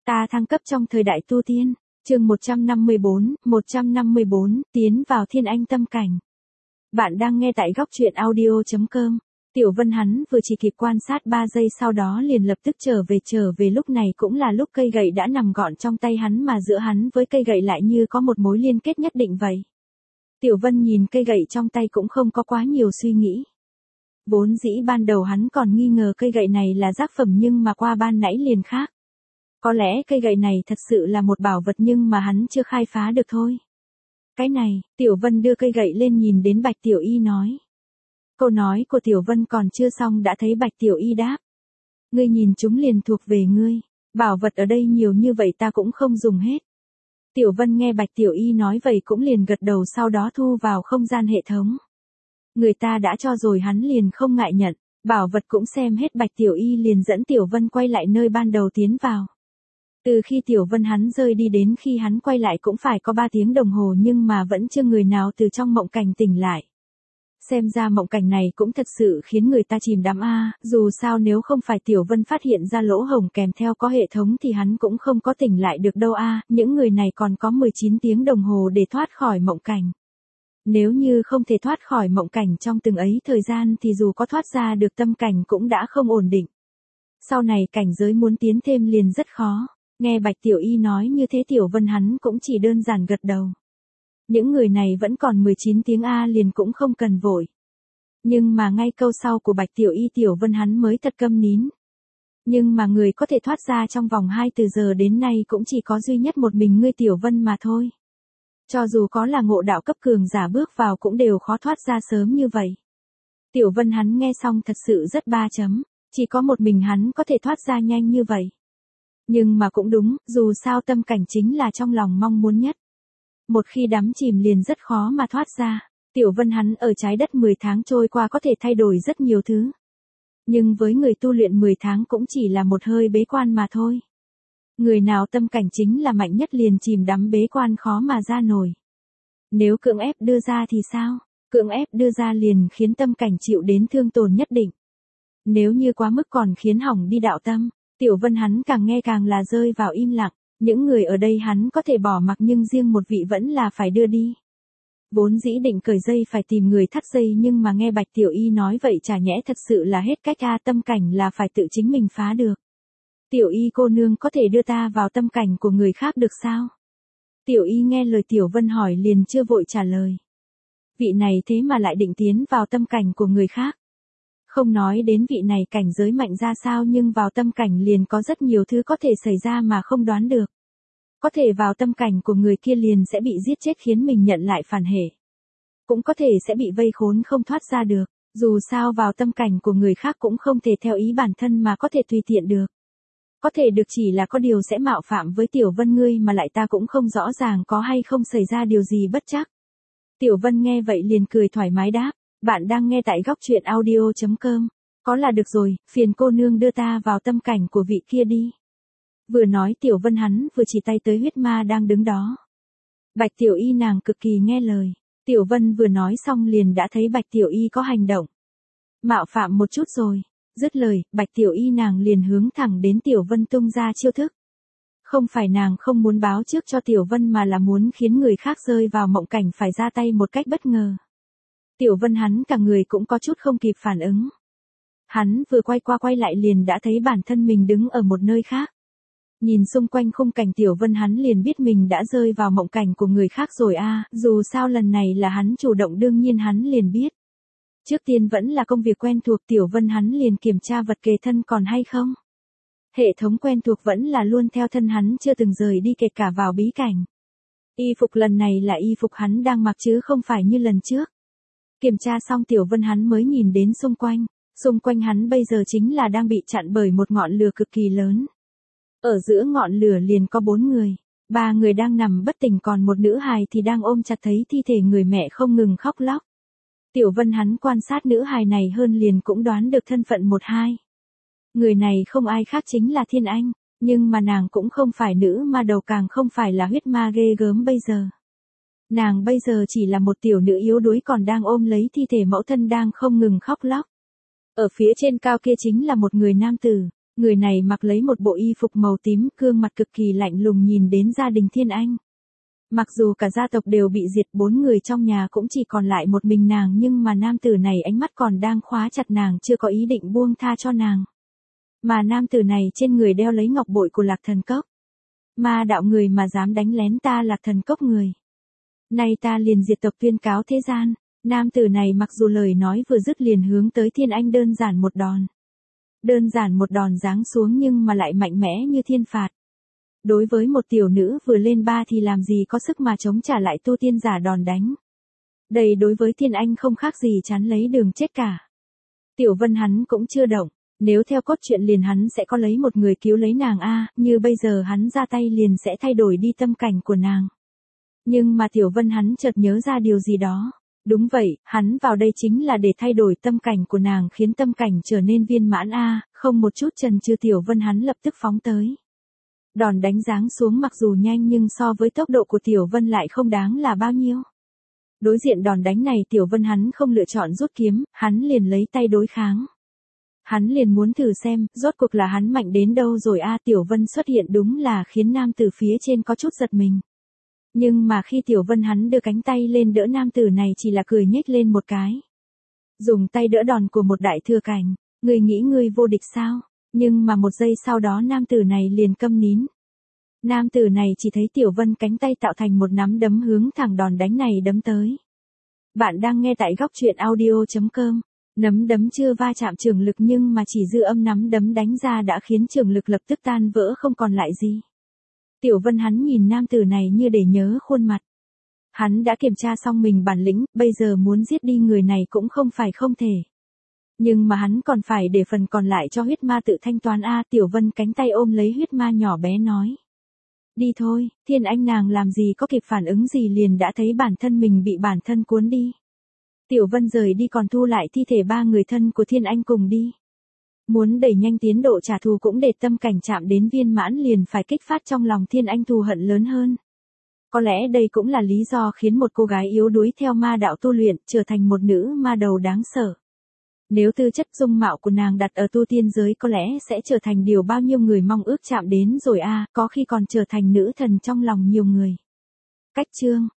Ta thăng cấp trong thời đại tu tiên, chương 154, tiến vào thiên anh tâm cảnh. Bạn đang nghe tại góc truyện audio.com. Tiểu Vân hắn vừa chỉ kịp quan sát 3 giây sau đó liền lập tức trở về lúc này cũng là lúc cây gậy đã nằm gọn trong tay hắn mà giữa hắn với cây gậy lại như có một mối liên kết nhất định vậy. Tiểu Vân nhìn cây gậy trong tay cũng không có quá nhiều suy nghĩ. Vốn dĩ ban đầu hắn còn nghi ngờ cây gậy này là giác phẩm nhưng mà qua ban nãy liền khác. Có lẽ cây gậy này thật sự là một bảo vật nhưng mà hắn chưa khai phá được thôi. Cái này, Tiểu Vân đưa cây gậy lên nhìn đến Bạch Tiểu Y nói. Câu nói của Tiểu Vân còn chưa xong đã thấy Bạch Tiểu Y đáp. Ngươi nhìn chúng liền thuộc về ngươi, bảo vật ở đây nhiều như vậy ta cũng không dùng hết. Tiểu Vân nghe Bạch Tiểu Y nói vậy cũng liền gật đầu sau đó thu vào không gian hệ thống. Người ta đã cho rồi hắn liền không ngại nhận, bảo vật cũng xem hết Bạch Tiểu Y liền dẫn Tiểu Vân quay lại nơi ban đầu tiến vào. Từ khi Tiểu Vân hắn rơi đi đến khi hắn quay lại cũng phải có 3 tiếng đồng hồ nhưng mà vẫn chưa người nào từ trong mộng cảnh tỉnh lại. Xem ra mộng cảnh này cũng thật sự khiến người ta chìm đắm dù sao nếu không phải Tiểu Vân phát hiện ra lỗ hổng kèm theo có hệ thống thì hắn cũng không có tỉnh lại được đâu những người này còn có 19 tiếng đồng hồ để thoát khỏi mộng cảnh. Nếu như không thể thoát khỏi mộng cảnh trong từng ấy thời gian thì dù có thoát ra được tâm cảnh cũng đã không ổn định. Sau này cảnh giới muốn tiến thêm liền rất khó. Nghe Bạch Tiểu Y nói như thế Tiểu Vân hắn cũng chỉ đơn giản gật đầu. Những người này vẫn còn 19 tiếng liền cũng không cần vội. Nhưng mà ngay câu sau của Bạch Tiểu Y Tiểu Vân hắn mới thật câm nín. Nhưng mà người có thể thoát ra trong vòng 2 từ giờ đến nay cũng chỉ có duy nhất một mình ngươi Tiểu Vân mà thôi. Cho dù có là ngộ đạo cấp cường giả bước vào cũng đều khó thoát ra sớm như vậy. Tiểu Vân hắn nghe xong thật sự rất chỉ có một mình hắn có thể thoát ra nhanh như vậy. Nhưng mà cũng đúng, dù sao tâm cảnh chính là trong lòng mong muốn nhất. Một khi đắm chìm liền rất khó mà thoát ra. Tiểu Vân hắn ở trái đất 10 tháng trôi qua có thể thay đổi rất nhiều thứ. Nhưng với người tu luyện 10 tháng cũng chỉ là một hơi bế quan mà thôi. Người nào tâm cảnh chính là mạnh nhất liền chìm đắm bế quan khó mà ra nổi. Nếu cưỡng ép đưa ra thì sao? Cưỡng ép đưa ra liền khiến tâm cảnh chịu đến thương tổn nhất định. Nếu như quá mức còn khiến hỏng đi đạo tâm. Tiểu Vân hắn càng nghe càng là rơi vào im lặng, những người ở đây hắn có thể bỏ mặc nhưng riêng một vị vẫn là phải đưa đi. Vốn dĩ định cởi dây phải tìm người thắt dây nhưng mà nghe Bạch Tiểu Y nói vậy chả nhẽ thật sự là hết cách tâm cảnh là phải tự chính mình phá được. Tiểu Y cô nương có thể đưa ta vào tâm cảnh của người khác được sao? Tiểu Y nghe lời Tiểu Vân hỏi liền chưa vội trả lời. Vị này thế mà lại định tiến vào tâm cảnh của người khác. Không nói đến vị này cảnh giới mạnh ra sao nhưng vào tâm cảnh liền có rất nhiều thứ có thể xảy ra mà không đoán được. Có thể vào tâm cảnh của người kia liền sẽ bị giết chết khiến mình nhận lại phản hệ. Cũng có thể sẽ bị vây khốn không thoát ra được, dù sao vào tâm cảnh của người khác cũng không thể theo ý bản thân mà có thể tùy tiện được. Có thể được chỉ là có điều sẽ mạo phạm với Tiểu Vân ngươi mà lại ta cũng không rõ ràng có hay không xảy ra điều gì bất trắc. Tiểu Vân nghe vậy liền cười thoải mái đáp. Bạn đang nghe tại góc truyện audio.com. Có là được rồi, phiền cô nương đưa ta vào tâm cảnh của vị kia đi. Vừa nói Tiểu Vân hắn vừa chỉ tay tới huyết ma đang đứng đó. Bạch Tiểu Y nàng cực kỳ nghe lời. Tiểu Vân vừa nói xong liền đã thấy Bạch Tiểu Y có hành động. Mạo phạm một chút rồi. Dứt lời, Bạch Tiểu Y nàng liền hướng thẳng đến Tiểu Vân tung ra chiêu thức. Không phải nàng không muốn báo trước cho Tiểu Vân mà là muốn khiến người khác rơi vào mộng cảnh phải ra tay một cách bất ngờ. Tiểu Vân hắn cả người cũng có chút không kịp phản ứng. Hắn vừa quay qua quay lại liền đã thấy bản thân mình đứng ở một nơi khác. Nhìn xung quanh khung cảnh Tiểu Vân hắn liền biết mình đã rơi vào mộng cảnh của người khác rồi dù sao lần này là hắn chủ động đương nhiên hắn liền biết. Trước tiên vẫn là công việc quen thuộc Tiểu Vân hắn liền kiểm tra vật kề thân còn hay không. Hệ thống quen thuộc vẫn là luôn theo thân hắn chưa từng rời đi kể cả vào bí cảnh. Y phục lần này là y phục hắn đang mặc chứ không phải như lần trước. Kiểm tra xong Tiểu Vân hắn mới nhìn đến xung quanh hắn bây giờ chính là đang bị chặn bởi một ngọn lửa cực kỳ lớn. Ở giữa ngọn lửa liền có 4 người, 3 người đang nằm bất tỉnh còn một nữ hài thì đang ôm chặt thấy thi thể người mẹ không ngừng khóc lóc. Tiểu Vân hắn quan sát nữ hài này hơn liền cũng đoán được thân phận 1-2. Người này không ai khác chính là Thiên Anh, nhưng mà nàng cũng không phải nữ ma đầu càng không phải là huyết ma ghê gớm bây giờ. Nàng bây giờ chỉ là một tiểu nữ yếu đuối còn đang ôm lấy thi thể mẫu thân đang không ngừng khóc lóc. Ở phía trên cao kia chính là một người nam tử, Người này mặc lấy một bộ y phục màu tím, gương mặt cực kỳ lạnh lùng nhìn đến gia đình Thiên Anh. Mặc dù cả gia tộc đều bị diệt, 4 người trong nhà cũng chỉ còn lại một mình nàng, nhưng mà nam tử này ánh mắt còn đang khóa chặt nàng, chưa có ý định buông tha cho nàng. Mà nam tử này trên người đeo lấy ngọc bội của Lạc Thần Cốc. Ma đạo người mà dám đánh lén ta Lạc Thần Cốc người. Nay ta liền diệt tộc tuyên cáo thế gian. Nam tử này mặc dù lời nói vừa dứt liền hướng tới Thiên Anh đơn giản một đòn. Đơn giản một đòn giáng xuống nhưng mà lại mạnh mẽ như thiên phạt. Đối với một tiểu nữ vừa lên 3 thì làm gì có sức mà chống trả lại tu tiên giả đòn đánh. Đây đối với Thiên Anh không khác gì chắn lấy đường chết cả. Tiểu Vân hắn cũng chưa động, nếu theo cốt truyện liền hắn sẽ có lấy một người cứu lấy nàng như bây giờ hắn ra tay liền sẽ thay đổi đi tâm cảnh của nàng. Nhưng mà Tiểu Vân hắn chợt nhớ ra điều gì đó. Đúng vậy, hắn vào đây chính là để thay đổi tâm cảnh của nàng, khiến tâm cảnh trở nên viên mãn không một chút chần chừ. Tiểu Vân hắn lập tức phóng tới. Đòn đánh giáng xuống mặc dù nhanh nhưng so với tốc độ của Tiểu Vân lại không đáng là bao nhiêu. Đối diện đòn đánh này Tiểu Vân hắn không lựa chọn rút kiếm, hắn liền lấy tay đối kháng. Hắn liền muốn thử xem, rốt cuộc là hắn mạnh đến đâu rồi Tiểu Vân xuất hiện đúng là khiến nam tử phía trên có chút giật mình. Nhưng mà khi Tiểu Vân hắn đưa cánh tay lên đỡ nam tử này chỉ là cười nhếch lên một cái. Dùng tay đỡ đòn của một đại thừa cảnh, ngươi nghĩ ngươi vô địch sao? Nhưng mà một giây sau đó nam tử này liền câm nín. Nam tử này chỉ thấy Tiểu Vân cánh tay tạo thành một nắm đấm hướng thẳng đòn đánh này đấm tới. Bạn đang nghe tại góc truyện audio.com. Nắm đấm chưa va chạm trường lực nhưng mà chỉ dư âm nắm đấm đánh ra đã khiến trường lực lập tức tan vỡ không còn lại gì. Tiểu Vân hắn nhìn nam tử này như để nhớ khuôn mặt. Hắn đã kiểm tra xong mình bản lĩnh, bây giờ muốn giết đi người này cũng không phải không thể. Nhưng mà hắn còn phải để phần còn lại cho huyết ma tự thanh toán Tiểu Vân cánh tay ôm lấy huyết ma nhỏ bé nói. Đi thôi, Thiên Anh nàng làm gì có kịp phản ứng gì liền đã thấy bản thân mình bị bản thân cuốn đi. Tiểu Vân rời đi còn thu lại thi thể 3 người thân của Thiên Anh cùng đi. Muốn đẩy nhanh tiến độ trả thù cũng để tâm cảnh chạm đến viên mãn liền phải kích phát trong lòng Thiên Anh thù hận lớn hơn. Có lẽ đây cũng là lý do khiến một cô gái yếu đuối theo ma đạo tu luyện trở thành một nữ ma đầu đáng sợ. Nếu tư chất dung mạo của nàng đặt ở tu tiên giới có lẽ sẽ trở thành điều bao nhiêu người mong ước chạm đến rồi có khi còn trở thành nữ thần trong lòng nhiều người. Cách chương